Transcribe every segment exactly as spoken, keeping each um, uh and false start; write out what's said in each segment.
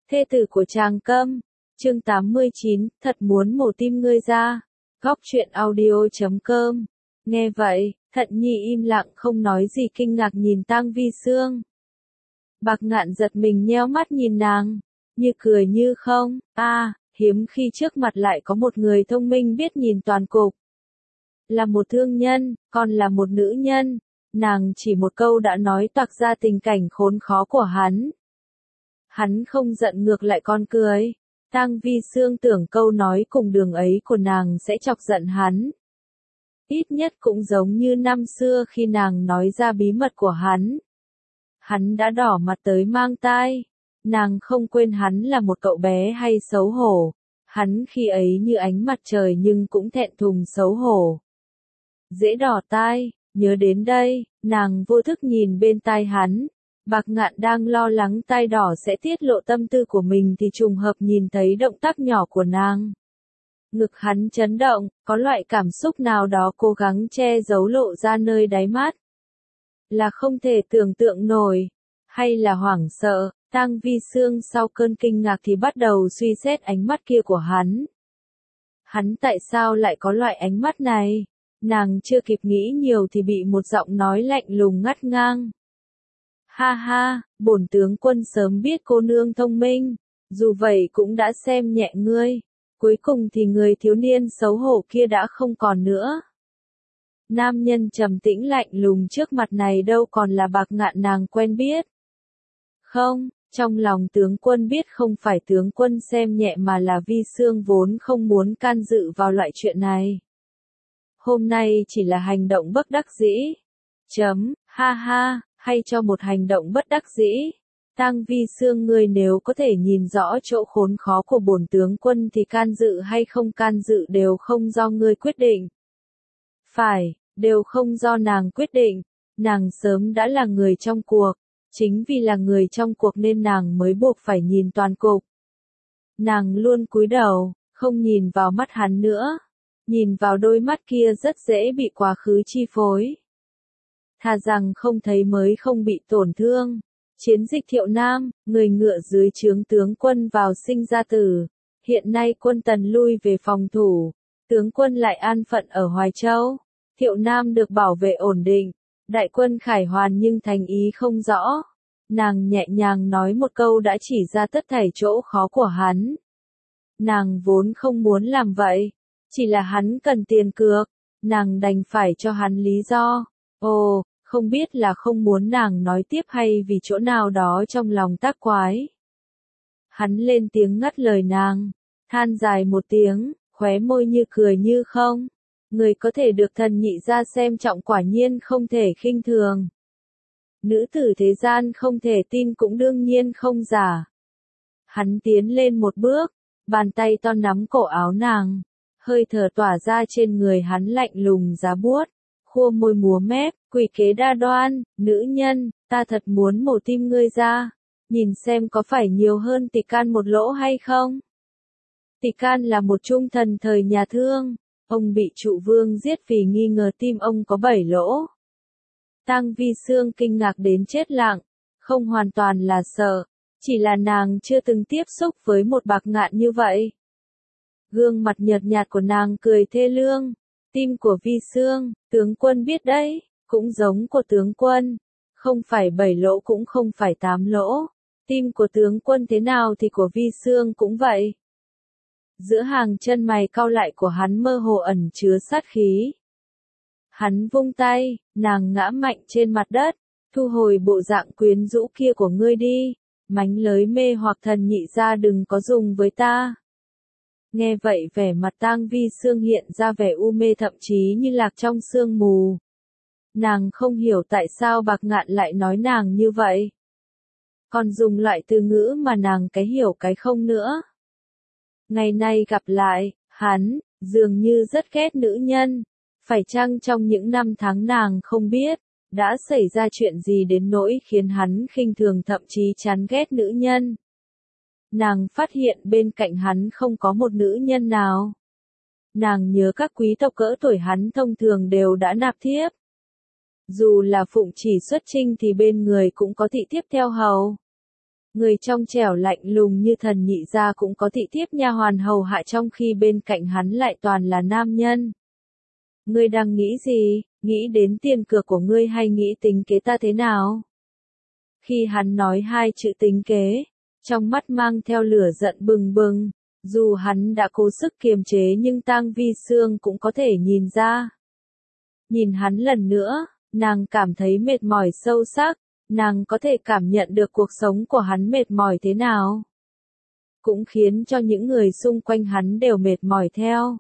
Thê tử của Tràng Câm, chương tám mươi chín, thật muốn mổ tim ngươi ra. Góc truyện audio chấm com. Nghe vậy, Thận Nhi im lặng không nói gì, kinh ngạc nhìn Tang Vi Sương. Bạc Ngạn giật mình nheo mắt nhìn nàng, như cười như không, a, à, hiếm khi trước mặt lại có một người thông minh biết nhìn toàn cục. Là một thương nhân, còn là một nữ nhân, nàng chỉ một câu đã nói toạc ra tình cảnh khốn khó của hắn. Hắn không giận ngược lại còn cười. Tang Vi Sương tưởng câu nói cùng đường ấy của nàng sẽ chọc giận hắn. Ít nhất cũng giống như năm xưa khi nàng nói ra bí mật của hắn. Hắn đã đỏ mặt tới mang tai. Nàng không quên hắn là một cậu bé hay xấu hổ. Hắn khi ấy như ánh mặt trời nhưng cũng thẹn thùng xấu hổ. Dễ đỏ tai, nhớ đến đây, nàng vô thức nhìn bên tai hắn. Bạc Ngạn đang lo lắng tai đỏ sẽ tiết lộ tâm tư của mình thì trùng hợp nhìn thấy động tác nhỏ của nàng. Ngực hắn chấn động, có loại cảm xúc nào đó cố gắng che giấu lộ ra nơi đáy mắt. Là không thể tưởng tượng nổi, hay là hoảng sợ. Tang Vi Sương sau cơn kinh ngạc thì bắt đầu suy xét ánh mắt kia của hắn. Hắn tại sao lại có loại ánh mắt này? Nàng chưa kịp nghĩ nhiều thì bị một giọng nói lạnh lùng ngắt ngang. Ha ha, bổn tướng quân sớm biết cô nương thông minh, dù vậy cũng đã xem nhẹ ngươi. Cuối cùng thì người thiếu niên xấu hổ kia đã không còn nữa. Nam nhân trầm tĩnh lạnh lùng trước mặt này đâu còn là Bạc Ngạn nàng quen biết. Không, trong lòng tướng quân biết không phải tướng quân xem nhẹ mà là Vi Sương vốn không muốn can dự vào loại chuyện này. Hôm nay chỉ là hành động bất đắc dĩ. Chấm, ha ha. Hay cho một hành động bất đắc dĩ. Tang Vi Sương, ngươi nếu có thể nhìn rõ chỗ khốn khó của bổn tướng quân thì can dự hay không can dự đều không do ngươi quyết định. Phải, đều không do nàng quyết định. Nàng sớm đã là người trong cuộc. Chính vì là người trong cuộc nên nàng mới buộc phải nhìn toàn cục. Nàng luôn cúi đầu, không nhìn vào mắt hắn nữa. Nhìn vào đôi mắt kia rất dễ bị quá khứ chi phối. Thà rằng không thấy mới không bị tổn thương. Chiến dịch Thiệu Nam, người ngựa dưới trướng tướng quân vào sinh ra tử. Hiện nay quân Tần lui về phòng thủ. Tướng quân lại an phận ở Hoài Châu. Thiệu Nam được bảo vệ ổn định. Đại quân khải hoàn nhưng thành ý không rõ. Nàng nhẹ nhàng nói một câu đã chỉ ra tất thảy chỗ khó của hắn. Nàng vốn không muốn làm vậy. Chỉ là hắn cần tiền cược. Nàng đành phải cho hắn lý do. Ồ, không biết là không muốn nàng nói tiếp hay vì chỗ nào đó trong lòng tác quái. Hắn lên tiếng ngắt lời nàng, than dài một tiếng, khóe môi như cười như không. Người có thể được thần nhị ra xem trọng quả nhiên không thể khinh thường. Nữ tử thế gian không thể tin cũng đương nhiên không giả. Hắn tiến lên một bước, bàn tay to nắm cổ áo nàng, hơi thở tỏa ra trên người hắn lạnh lùng giá buốt. Khua môi múa mép, quỷ kế đa đoan, nữ nhân, ta thật muốn mổ tim ngươi ra, nhìn xem có phải nhiều hơn Tịch Can một lỗ hay không. Tịch Can là một trung thần thời nhà Thương, ông bị Trụ Vương giết vì nghi ngờ tim ông có bảy lỗ. Tang Vi Sương kinh ngạc đến chết lặng, không hoàn toàn là sợ, chỉ là nàng chưa từng tiếp xúc với một Bạc Ngạn như vậy. Gương mặt nhợt nhạt của nàng cười thê lương. Tim của Vi Sương, tướng quân biết đấy, cũng giống của tướng quân, không phải bảy lỗ cũng không phải tám lỗ, tim của tướng quân thế nào thì của Vi Sương cũng vậy. Giữa hàng chân mày cau lại của hắn mơ hồ ẩn chứa sát khí. Hắn vung tay, nàng ngã mạnh trên mặt đất, thu hồi bộ dạng quyến rũ kia của ngươi đi, mánh lới mê hoặc thần nhị ra đừng có dùng với ta. Nghe vậy vẻ mặt Tang Vi Sương hiện ra vẻ u mê thậm chí như lạc trong sương mù. Nàng không hiểu tại sao Bạc Ngạn lại nói nàng như vậy. Còn dùng loại từ ngữ mà nàng cái hiểu cái không nữa. Ngày nay gặp lại, hắn, dường như rất ghét nữ nhân. Phải chăng trong những năm tháng nàng không biết, đã xảy ra chuyện gì đến nỗi khiến hắn khinh thường thậm chí chán ghét nữ nhân. Nàng phát hiện bên cạnh hắn không có một nữ nhân nào. Nàng nhớ các quý tộc cỡ tuổi hắn thông thường đều đã nạp thiếp. Dù là phụng chỉ xuất chinh thì bên người cũng có thị thiếp theo hầu. Người trong trẻo lạnh lùng như thần nhị gia cũng có thị thiếp nha hoàn hầu hạ trong khi bên cạnh hắn lại toàn là nam nhân. Ngươi đang nghĩ gì, nghĩ đến tiền cược của ngươi hay nghĩ tính kế ta thế nào? Khi hắn nói hai chữ tính kế, trong mắt mang theo lửa giận bừng bừng, dù hắn đã cố sức kiềm chế nhưng Tang Vi Sương cũng có thể nhìn ra. Nhìn hắn lần nữa, nàng cảm thấy mệt mỏi sâu sắc, nàng có thể cảm nhận được cuộc sống của hắn mệt mỏi thế nào. Cũng khiến cho những người xung quanh hắn đều mệt mỏi theo.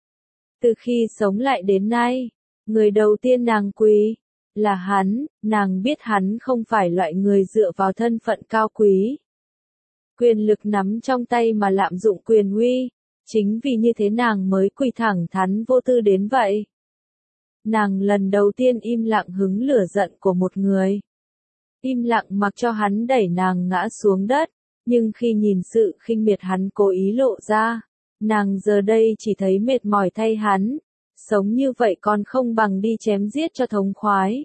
Từ khi sống lại đến nay, người đầu tiên nàng quý là hắn, nàng biết hắn không phải loại người dựa vào thân phận cao quý. Quyền lực nắm trong tay mà lạm dụng quyền uy, chính vì như thế nàng mới quỳ thẳng thắn vô tư đến vậy. Nàng lần đầu tiên im lặng hứng lửa giận của một người. Im lặng mặc cho hắn đẩy nàng ngã xuống đất, nhưng khi nhìn sự khinh miệt hắn cố ý lộ ra, nàng giờ đây chỉ thấy mệt mỏi thay hắn, sống như vậy còn không bằng đi chém giết cho thống khoái.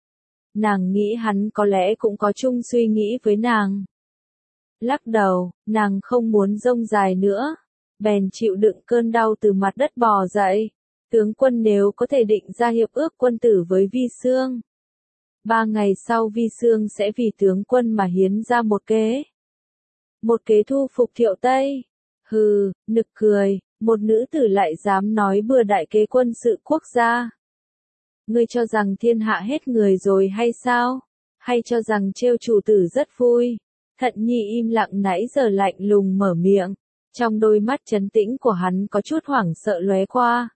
Nàng nghĩ hắn có lẽ cũng có chung suy nghĩ với nàng. Lắc đầu, nàng không muốn rông dài nữa, bèn chịu đựng cơn đau từ mặt đất bò dậy. Tướng quân nếu có thể định ra hiệp ước quân tử với Vi Sương. Ba ngày sau Vi Sương sẽ vì tướng quân mà hiến ra một kế. Một kế thu phục Thiệu Tây. Hừ, nực cười, một nữ tử lại dám nói bừa đại kế quân sự quốc gia. Ngươi cho rằng thiên hạ hết người rồi hay sao? Hay cho rằng trêu chủ tử rất vui? Thận Nhi im lặng nãy giờ lạnh lùng mở miệng. Trong đôi mắt trấn tĩnh của hắn có chút hoảng sợ lóe qua.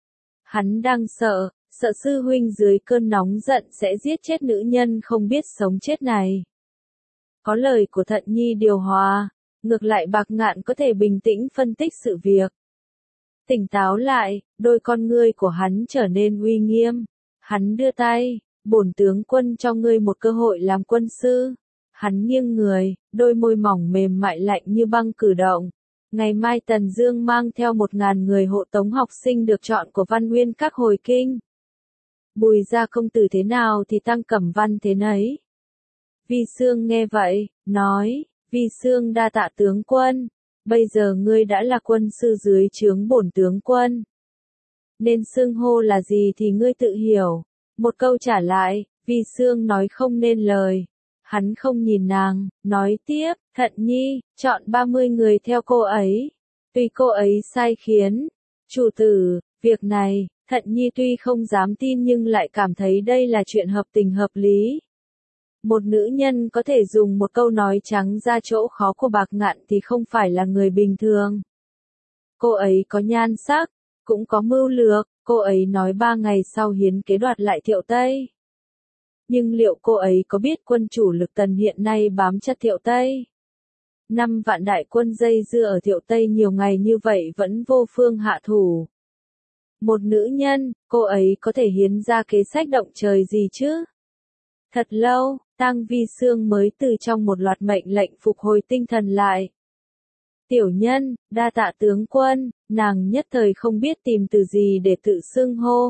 Hắn đang sợ, sợ sư huynh dưới cơn nóng giận sẽ giết chết nữ nhân không biết sống chết này. Có lời của Thận Nhi điều hòa, ngược lại Bạc Ngạn có thể bình tĩnh phân tích sự việc. Tỉnh táo lại, đôi con ngươi của hắn trở nên uy nghiêm. Hắn đưa tay, bổn tướng quân cho ngươi một cơ hội làm quân sư. Hắn nghiêng người, đôi môi mỏng mềm mại lạnh như băng cử động. Ngày mai Tần Dương mang theo một ngàn người hộ tống học sinh được chọn của Văn Nguyên các hồi kinh. Bùi gia công tử thế nào thì Tăng Cẩm Văn thế nấy. Vi Sương nghe vậy, nói, Vi Sương đa tạ tướng quân, bây giờ ngươi đã là quân sư dưới trướng bổn tướng quân. Nên xưng hô là gì thì ngươi tự hiểu. Một câu trả lại, Vi Sương nói không nên lời. Hắn không nhìn nàng, nói tiếp, Thận Nhi, chọn ba mươi người theo cô ấy. Tuy cô ấy sai khiến, chủ tử, việc này, Thận Nhi tuy không dám tin nhưng lại cảm thấy đây là chuyện hợp tình hợp lý. Một nữ nhân có thể dùng một câu nói trắng ra chỗ khó của Bạc Ngạn thì không phải là người bình thường. Cô ấy có nhan sắc, cũng có mưu lược, cô ấy nói ba ngày sau hiến kế đoạt lại Thiệu Tây. Nhưng liệu cô ấy có biết quân chủ lực Tần hiện nay bám chặt Thiệu Tây? Năm vạn đại quân dây dưa ở Thiệu Tây nhiều ngày như vậy vẫn vô phương hạ thủ. Một nữ nhân, cô ấy có thể hiến ra kế sách động trời gì chứ? Thật lâu, Tang Vi Sương mới từ trong một loạt mệnh lệnh phục hồi tinh thần lại. Tiểu nhân, đa tạ tướng quân, nàng nhất thời không biết tìm từ gì để tự xưng hô.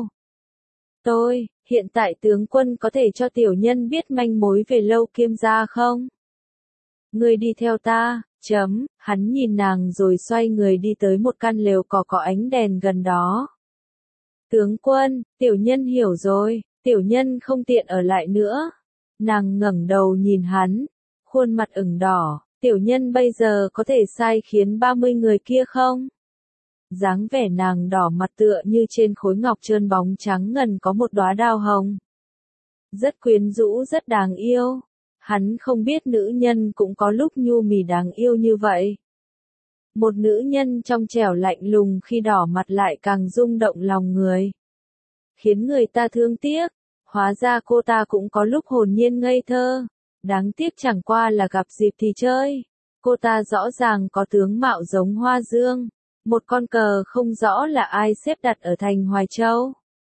Tôi, hiện tại tướng quân có thể cho tiểu nhân biết manh mối về Lâu Kiêm gia không? Ngươi đi theo ta, chấm, hắn nhìn nàng rồi xoay người đi tới một căn lều cỏ có ánh đèn gần đó. Tướng quân, tiểu nhân hiểu rồi, tiểu nhân không tiện ở lại nữa. Nàng ngẩng đầu nhìn hắn, khuôn mặt ửng đỏ, tiểu nhân bây giờ có thể sai khiến ba mươi người kia không? Dáng vẻ nàng đỏ mặt tựa như trên khối ngọc trơn bóng trắng ngần có một đóa đào hồng. Rất quyến rũ rất đáng yêu. Hắn không biết nữ nhân cũng có lúc nhu mì đáng yêu như vậy. Một nữ nhân trong trẻo lạnh lùng khi đỏ mặt lại càng rung động lòng người. Khiến người ta thương tiếc. Hóa ra cô ta cũng có lúc hồn nhiên ngây thơ. Đáng tiếc chẳng qua là gặp dịp thì chơi. Cô ta rõ ràng có tướng mạo giống Hoa Dương. Một con cờ không rõ là ai xếp đặt ở thành Hoài Châu.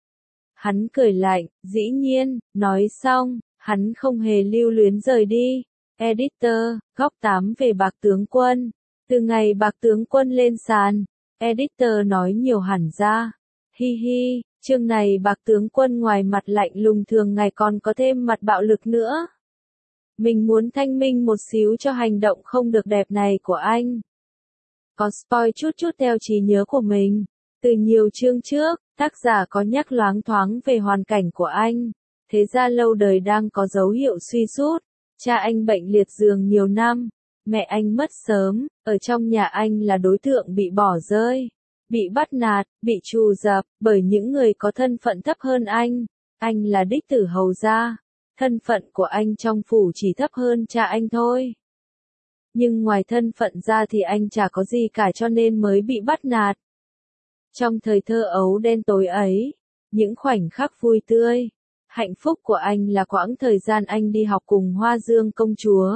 Hắn cười lạnh, dĩ nhiên, nói xong, hắn không hề lưu luyến rời đi. Editor, góc tám về Bạc tướng quân. Từ ngày Bạc tướng quân lên sàn, Editor nói nhiều hẳn ra. Hi hi, chương này Bạc tướng quân ngoài mặt lạnh lùng thường ngày còn có thêm mặt bạo lực nữa. Mình muốn thanh minh một xíu cho hành động không được đẹp này của anh. Có spoil chút chút theo trí nhớ của mình. Từ nhiều chương trước, tác giả có nhắc loáng thoáng về hoàn cảnh của anh. Thế ra lâu đời đang có dấu hiệu suy sút. Cha anh bệnh liệt giường nhiều năm. Mẹ anh mất sớm. Ở trong nhà anh là đối tượng bị bỏ rơi. Bị bắt nạt, bị trù dập bởi những người có thân phận thấp hơn anh. Anh là đích tử hầu gia. Thân phận của anh trong phủ chỉ thấp hơn cha anh thôi. Nhưng ngoài thân phận ra thì anh chả có gì cả cho nên mới bị bắt nạt. Trong thời thơ ấu đen tối ấy, những khoảnh khắc vui tươi, hạnh phúc của anh là quãng thời gian anh đi học cùng Hoa Dương công chúa.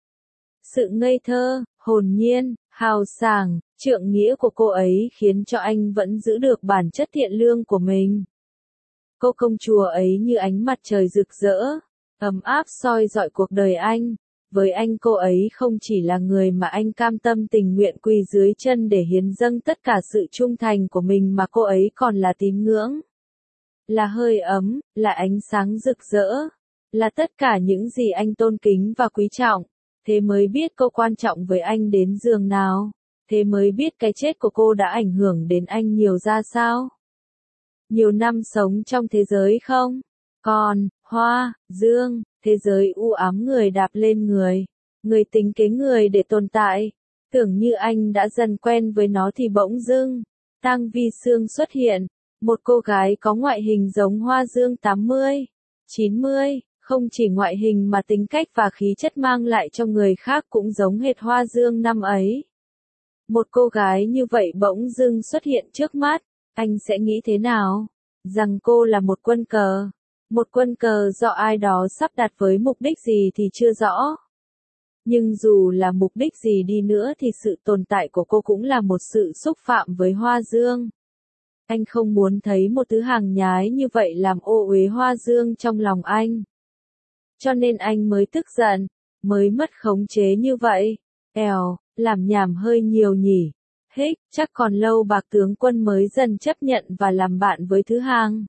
Sự ngây thơ, hồn nhiên, hào sảng, trượng nghĩa của cô ấy khiến cho anh vẫn giữ được bản chất thiện lương của mình. Cô công chúa ấy như ánh mặt trời rực rỡ, ấm áp soi rọi cuộc đời anh. Với anh cô ấy không chỉ là người mà anh cam tâm tình nguyện quỳ dưới chân để hiến dâng tất cả sự trung thành của mình mà cô ấy còn là tín ngưỡng. Là hơi ấm, là ánh sáng rực rỡ, là tất cả những gì anh tôn kính và quý trọng. Thế mới biết cô quan trọng với anh đến giường nào. Thế mới biết cái chết của cô đã ảnh hưởng đến anh nhiều ra sao. Nhiều năm sống trong thế giới không? Còn, Hoa, Dương, thế giới u ám người đạp lên người. Người tính kế người để tồn tại. Tưởng như anh đã dần quen với nó thì bỗng dưng. Tang Vi Sương xuất hiện. Một cô gái có ngoại hình giống Hoa Dương tám mươi, chín mươi. Không chỉ ngoại hình mà tính cách và khí chất mang lại cho người khác cũng giống hệt Hoa Dương năm ấy. Một cô gái như vậy bỗng dưng xuất hiện trước mắt. Anh sẽ nghĩ thế nào? Rằng cô là một quân cờ. Một quân cờ do ai đó sắp đặt với mục đích gì thì chưa rõ. Nhưng dù là mục đích gì đi nữa thì sự tồn tại của cô cũng là một sự xúc phạm với Hoa Dương. Anh không muốn thấy một thứ hàng nhái như vậy làm ô uế Hoa Dương trong lòng anh. Cho nên anh mới tức giận, mới mất khống chế như vậy. Èo, làm nhảm hơi nhiều nhỉ. Hích, chắc còn lâu Bạc tướng quân mới dần chấp nhận và làm bạn với thứ hàng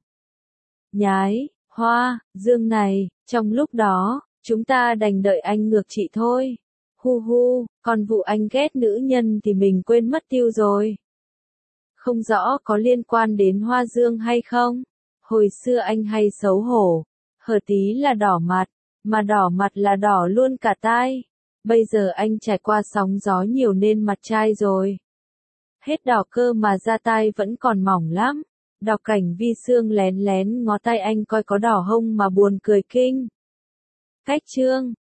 nhái, Hoa Dương này. Trong lúc đó, chúng ta đành đợi anh ngược chị thôi. Hu hu, còn vụ anh ghét nữ nhân thì mình quên mất tiêu rồi. Không rõ có liên quan đến Hoa Dương hay không? Hồi xưa anh hay xấu hổ, hở tí là đỏ mặt, mà đỏ mặt là đỏ luôn cả tai. Bây giờ anh trải qua sóng gió nhiều nên mặt trai rồi. Hết đỏ cơ mà da tai vẫn còn mỏng lắm. Đọc cảnh Vi Sương lén lén ngó tay anh coi có đỏ hông mà buồn cười kinh. Cách chương